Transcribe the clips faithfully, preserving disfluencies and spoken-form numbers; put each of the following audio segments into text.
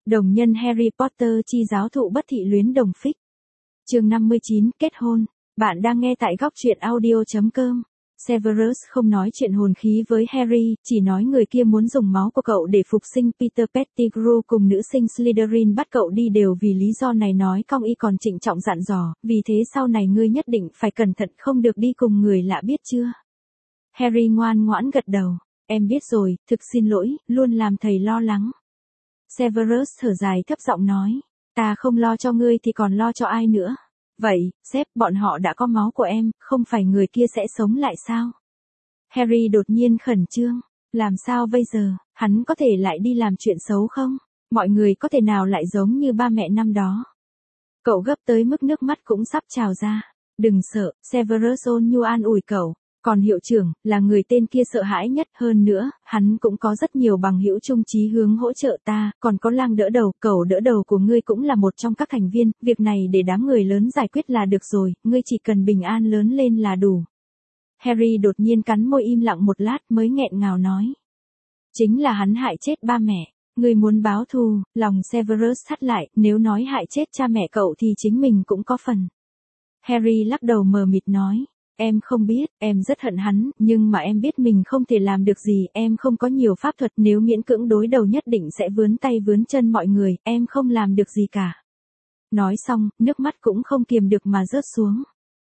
Đồng nhân Harry Potter chi giáo thụ bất thị luyến đồng phích. Chương năm mươi chín, kết hôn. Bạn đang nghe tại góc truyện audio chấm com. Severus không nói chuyện hồn khí với Harry, chỉ nói người kia muốn dùng máu của cậu để phục sinh Peter Pettigrew cùng nữ sinh Slytherin bắt cậu đi đều vì lý do này, nói cong y còn trịnh trọng dặn dò, vì thế sau này ngươi nhất định phải cẩn thận, không được đi cùng người lạ, biết chưa? Harry ngoan ngoãn gật đầu, em biết rồi, thực xin lỗi, luôn làm thầy lo lắng. Severus thở dài thấp giọng nói, ta không lo cho ngươi thì còn lo cho ai nữa? Vậy, sếp, bọn họ đã có máu của em, không phải người kia sẽ sống lại sao? Harry đột nhiên khẩn trương, làm sao bây giờ, hắn có thể lại đi làm chuyện xấu không? Mọi người có thể nào lại giống như ba mẹ năm đó? Cậu gấp tới mức nước mắt cũng sắp trào ra. Đừng sợ, Severus ôn nhu an ủi cậu. Còn hiệu trưởng, là người tên kia sợ hãi nhất, hơn nữa, hắn cũng có rất nhiều bằng hữu chung chí hướng hỗ trợ ta, còn có lang đỡ đầu, cậu đỡ đầu của ngươi cũng là một trong các thành viên, việc này để đám người lớn giải quyết là được rồi, ngươi chỉ cần bình an lớn lên là đủ. Harry đột nhiên cắn môi im lặng một lát mới nghẹn ngào nói. Chính là hắn hại chết ba mẹ, ngươi muốn báo thù, lòng Severus thắt lại, nếu nói hại chết cha mẹ cậu thì chính mình cũng có phần. Harry lắc đầu mờ mịt nói. Em không biết, em rất hận hắn, nhưng mà em biết mình không thể làm được gì, em không có nhiều pháp thuật, nếu miễn cưỡng đối đầu nhất định sẽ vướng tay vướng chân mọi người, em không làm được gì cả. Nói xong, nước mắt cũng không kiềm được mà rớt xuống.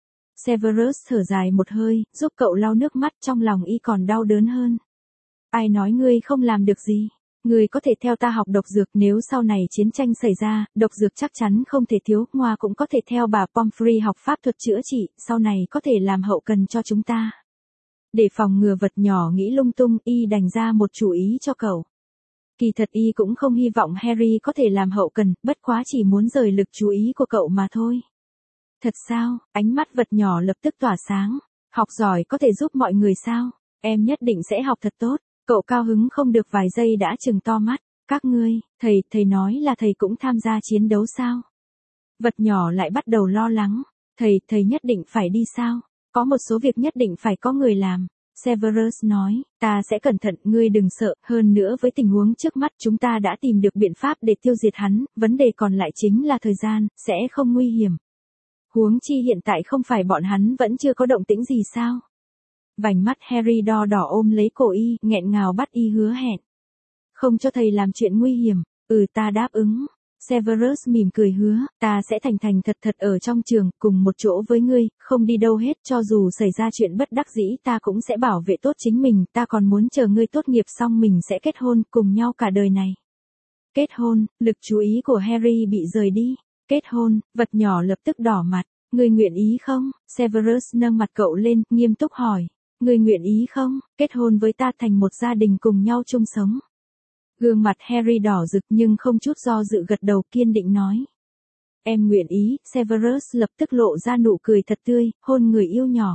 Severus thở dài một hơi, giúp cậu lau nước mắt, trong lòng y còn đau đớn hơn. Ai nói ngươi không làm được gì? Ngươi có thể theo ta học độc dược, nếu sau này chiến tranh xảy ra, độc dược chắc chắn không thể thiếu, Ngoa cũng có thể theo bà Pomfrey học pháp thuật chữa trị, sau này có thể làm hậu cần cho chúng ta. Để phòng ngừa vật nhỏ nghĩ lung tung, y đành ra một chủ ý cho cậu. Kỳ thật y cũng không hy vọng Harry có thể làm hậu cần, bất quá chỉ muốn rời lực chú ý của cậu mà thôi. Thật sao? Ánh mắt vật nhỏ lập tức tỏa sáng. Học giỏi có thể giúp mọi người sao? Em nhất định sẽ học thật tốt. Cậu cao hứng không được vài giây đã trừng to mắt. Các ngươi, thầy, thầy nói là thầy cũng tham gia chiến đấu sao? Vật nhỏ lại bắt đầu lo lắng. Thầy, thầy nhất định phải đi sao? Có một số việc nhất định phải có người làm. Severus nói, ta sẽ cẩn thận, ngươi đừng sợ, hơn nữa với tình huống trước mắt chúng ta đã tìm được biện pháp để tiêu diệt hắn, vấn đề còn lại chính là thời gian, sẽ không nguy hiểm. Huống chi hiện tại không phải bọn hắn vẫn chưa có động tĩnh gì sao? Vành mắt Harry đo đỏ ôm lấy cổ y, nghẹn ngào bắt y hứa hẹn. Không cho thầy làm chuyện nguy hiểm, ừ ta đáp ứng. Severus mỉm cười hứa, ta sẽ thành thành thật thật ở trong trường, cùng một chỗ với ngươi, không đi đâu hết, cho dù xảy ra chuyện bất đắc dĩ ta cũng sẽ bảo vệ tốt chính mình, ta còn muốn chờ ngươi tốt nghiệp xong mình sẽ kết hôn, cùng nhau cả đời này. Kết hôn, lực chú ý của Harry bị rời đi. Kết hôn, vật nhỏ lập tức đỏ mặt, ngươi nguyện ý không? Severus nâng mặt cậu lên, nghiêm túc hỏi, ngươi nguyện ý không, kết hôn với ta thành một gia đình cùng nhau chung sống? Gương mặt Harry đỏ rực nhưng không chút do dự gật đầu kiên định nói. Em nguyện ý, Severus lập tức lộ ra nụ cười thật tươi, hôn người yêu nhỏ.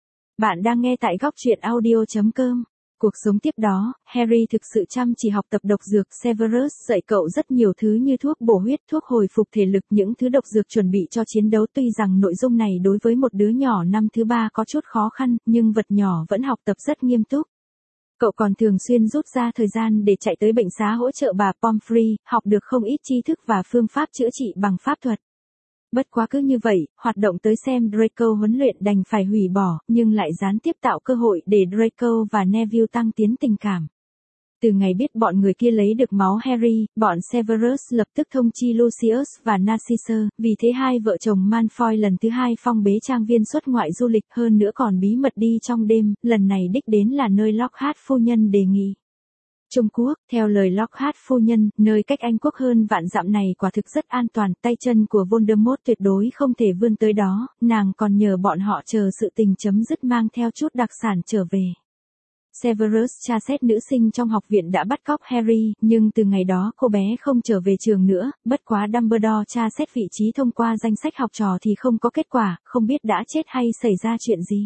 Bạn đang nghe tại góc truyện audio chấm com. Cuộc sống tiếp đó, Harry thực sự chăm chỉ học tập độc dược, Severus dạy cậu rất nhiều thứ như thuốc bổ huyết, thuốc hồi phục thể lực, những thứ độc dược chuẩn bị cho chiến đấu, tuy rằng nội dung này đối với một đứa nhỏ năm thứ ba có chút khó khăn, nhưng vật nhỏ vẫn học tập rất nghiêm túc. Cậu còn thường xuyên rút ra thời gian để chạy tới bệnh xá hỗ trợ bà Pomfrey, học được không ít tri thức và phương pháp chữa trị bằng pháp thuật. Bất quá cứ như vậy, hoạt động tới xem Draco huấn luyện đành phải hủy bỏ, nhưng lại gián tiếp tạo cơ hội để Draco và Neville tăng tiến tình cảm. Từ ngày biết bọn người kia lấy được máu Harry, bọn Severus lập tức thông chi Lucius và Narcissa, vì thế hai vợ chồng Malfoy lần thứ hai phong bế trang viên xuất ngoại du lịch, hơn nữa còn bí mật đi trong đêm, lần này đích đến là nơi Lockhart phu nhân đề nghị. Trung Quốc, theo lời Lockhart phu nhân, nơi cách Anh quốc hơn vạn dặm này quả thực rất an toàn, tay chân của Voldemort tuyệt đối không thể vươn tới đó, nàng còn nhờ bọn họ chờ sự tình chấm dứt mang theo chút đặc sản trở về. Severus tra xét nữ sinh trong học viện đã bắt cóc Harry, nhưng từ ngày đó cô bé không trở về trường nữa, bất quá Dumbledore tra xét vị trí thông qua danh sách học trò thì không có kết quả, không biết đã chết hay xảy ra chuyện gì.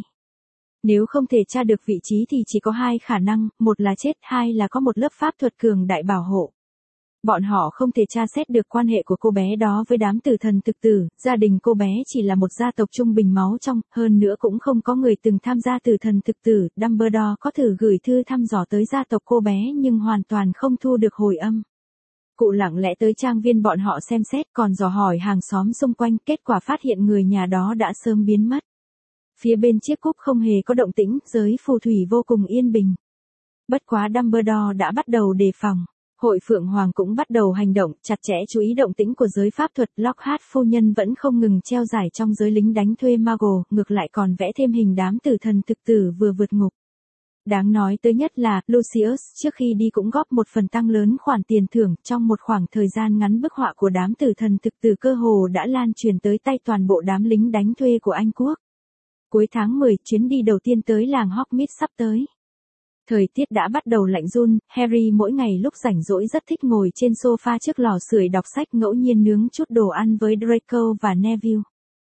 Nếu không thể tra được vị trí thì chỉ có hai khả năng, một là chết, hai là có một lớp pháp thuật cường đại bảo hộ. Bọn họ không thể tra xét được quan hệ của cô bé đó với đám tử thần thực tử, gia đình cô bé chỉ là một gia tộc trung bình máu trong, hơn nữa cũng không có người từng tham gia tử thần thực tử, Dumbledore có thử gửi thư thăm dò tới gia tộc cô bé nhưng hoàn toàn không thu được hồi âm. Cụ lặng lẽ tới trang viên bọn họ xem xét còn dò hỏi hàng xóm xung quanh, kết quả phát hiện người nhà đó đã sớm biến mất. Phía bên chiếc cúp không hề có động tĩnh, giới phù thủy vô cùng yên bình. Bất quá Dumbledore đã bắt đầu đề phòng. Hội Phượng Hoàng cũng bắt đầu hành động, chặt chẽ chú ý động tĩnh của giới pháp thuật. Lockhart phu nhân vẫn không ngừng treo giải trong giới lính đánh thuê Muggle, ngược lại còn vẽ thêm hình đám tử thần thực tử vừa vượt ngục. Đáng nói tới nhất là, Lucius trước khi đi cũng góp một phần tăng lớn khoản tiền thưởng. Trong một khoảng thời gian ngắn, bức họa của đám tử thần thực tử cơ hồ đã lan truyền tới tay toàn bộ đám lính đánh thuê của Anh Quốc. Cuối tháng mười, chuyến đi đầu tiên tới làng Hogsmeade sắp tới. Thời tiết đã bắt đầu lạnh run, Harry mỗi ngày lúc rảnh rỗi rất thích ngồi trên sofa trước lò sưởi đọc sách, ngẫu nhiên nướng chút đồ ăn với Draco và Neville.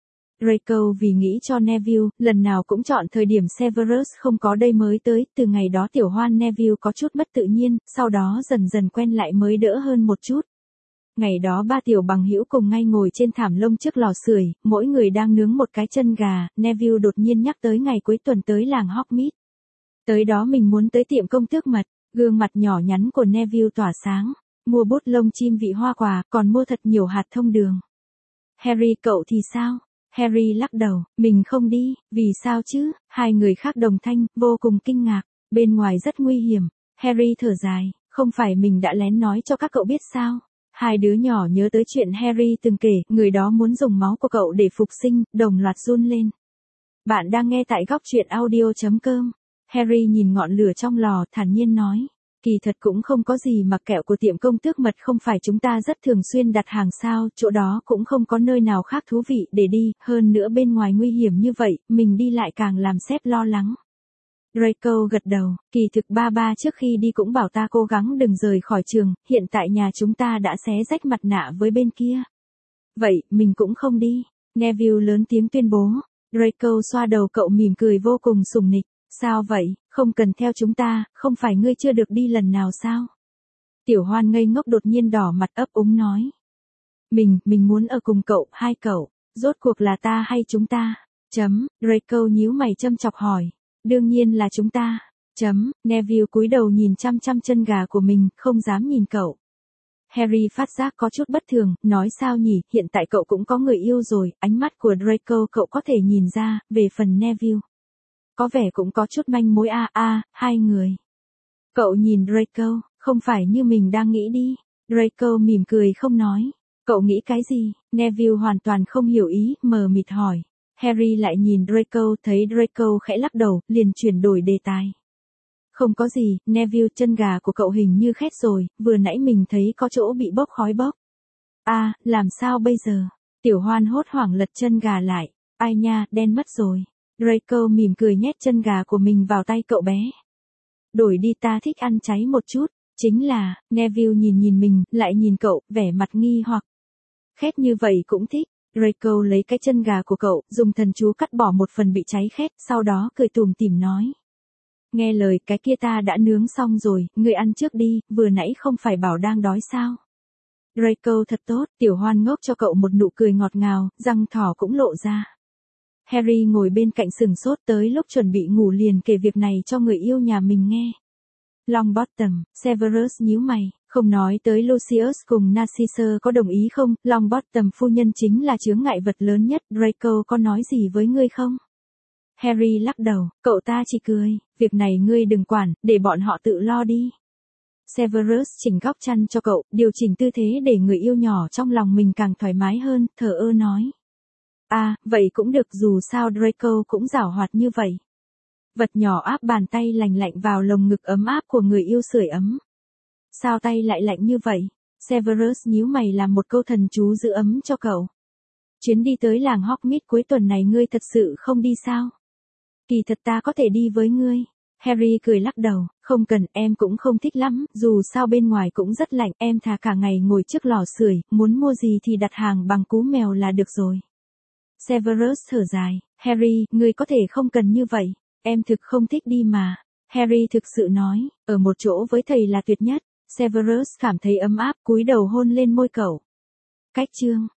Draco vì nghĩ cho Neville, lần nào cũng chọn thời điểm Severus không có đây mới tới, từ ngày đó tiểu hoan Neville có chút mất tự nhiên, sau đó dần dần quen lại mới đỡ hơn một chút. Ngày đó ba tiểu bằng hữu cùng ngay ngồi trên thảm lông trước lò sưởi, mỗi người đang nướng một cái chân gà. Neville đột nhiên nhắc tới ngày cuối tuần tới làng Hogsmeade. Tới đó mình muốn tới tiệm công tước mật. Gương mặt nhỏ nhắn của Neville tỏa sáng. Mua bút lông chim vị hoa quả, còn mua thật nhiều hạt thông đường. Harry, cậu thì sao? Harry lắc đầu, mình không đi. Vì sao chứ? Hai người khác đồng thanh, vô cùng kinh ngạc. Bên ngoài rất nguy hiểm. Harry thở dài, không phải mình đã lén nói cho các cậu biết sao? Hai đứa nhỏ nhớ tới chuyện Harry từng kể, người đó muốn dùng máu của cậu để phục sinh, đồng loạt run lên. Bạn đang nghe tại góc truyện audio chấm com. Harry nhìn ngọn lửa trong lò, thản nhiên nói. Kỳ thật cũng không có gì mà kẹo của tiệm công tước mật không phải chúng ta rất thường xuyên đặt hàng sao, chỗ đó cũng không có nơi nào khác thú vị để đi, hơn nữa bên ngoài nguy hiểm như vậy, mình đi lại càng làm sếp lo lắng. Draco gật đầu, kỳ thực ba ba trước khi đi cũng bảo ta cố gắng đừng rời khỏi trường, hiện tại nhà chúng ta đã xé rách mặt nạ với bên kia. Vậy, mình cũng không đi. Neville lớn tiếng tuyên bố. Draco xoa đầu cậu mỉm cười vô cùng sủng nịch. Sao vậy, không cần theo chúng ta, không phải ngươi chưa được đi lần nào sao? Tiểu hoan ngây ngốc đột nhiên đỏ mặt ấp úng nói. Mình, mình muốn ở cùng cậu, hai cậu, rốt cuộc là ta hay chúng ta? Chấm, Draco nhíu mày châm chọc hỏi. Đương nhiên là chúng ta. Chấm, Neville cúi đầu nhìn chăm chăm chân gà của mình, không dám nhìn cậu. Harry phát giác có chút bất thường, nói sao nhỉ, hiện tại cậu cũng có người yêu rồi, ánh mắt của Draco cậu có thể nhìn ra, về phần Neville. Có vẻ cũng có chút manh mối a a, hai người. Cậu nhìn Draco, không phải như mình đang nghĩ đi. Draco mỉm cười không nói. Cậu nghĩ cái gì? Neville hoàn toàn không hiểu ý, mờ mịt hỏi. Harry lại nhìn Draco, thấy Draco khẽ lắc đầu, liền chuyển đổi đề tài. Không có gì, Neville, chân gà của cậu hình như khét rồi, vừa nãy mình thấy có chỗ bị bốc khói bốc. À, làm sao bây giờ? Tiểu hoan hốt hoảng lật chân gà lại. Ai nha, đen mất rồi. Draco mỉm cười nhét chân gà của mình vào tay cậu bé. Đổi đi, ta thích ăn cháy một chút. Chính là, Neville nhìn nhìn mình, lại nhìn cậu, vẻ mặt nghi hoặc. Khét như vậy cũng thích. Draco lấy cái chân gà của cậu, dùng thần chú cắt bỏ một phần bị cháy khét, sau đó cười tủm tỉm nói. Nghe lời, cái kia ta đã nướng xong rồi, ngươi ăn trước đi, vừa nãy không phải bảo đang đói sao? Draco thật tốt, tiểu hoan ngốc cho cậu một nụ cười ngọt ngào, răng thỏ cũng lộ ra. Harry ngồi bên cạnh sừng sốt, tới lúc chuẩn bị ngủ liền kể việc này cho người yêu nhà mình nghe. Longbottom, Severus nhíu mày, không nói tới Lucius cùng Narcissa có đồng ý không, Longbottom phu nhân chính là chướng ngại vật lớn nhất, Draco có nói gì với ngươi không? Harry lắc đầu, cậu ta chỉ cười, việc này ngươi đừng quản, để bọn họ tự lo đi. Severus chỉnh góc chăn cho cậu, điều chỉnh tư thế để người yêu nhỏ trong lòng mình càng thoải mái hơn, thờ ơ nói. À, vậy cũng được, dù sao Draco cũng giảo hoạt như vậy. Vật nhỏ áp bàn tay lành lạnh vào lồng ngực ấm áp của người yêu sưởi ấm. Sao tay lại lạnh như vậy? Severus nhíu mày làm một câu thần chú giữ ấm cho cậu. Chuyến đi tới làng Hogsmeade cuối tuần này ngươi thật sự không đi sao? Kỳ thật ta có thể đi với ngươi. Harry cười lắc đầu, không cần, em cũng không thích lắm, dù sao bên ngoài cũng rất lạnh, em thà cả ngày ngồi trước lò sưởi, muốn mua gì thì đặt hàng bằng cú mèo là được rồi. Severus thở dài, Harry, ngươi có thể không cần như vậy, em thực không thích đi mà. Harry thực sự nói, ở một chỗ với thầy là tuyệt nhất. Severus cảm thấy ấm áp, cúi đầu hôn lên môi cậu. Cách chương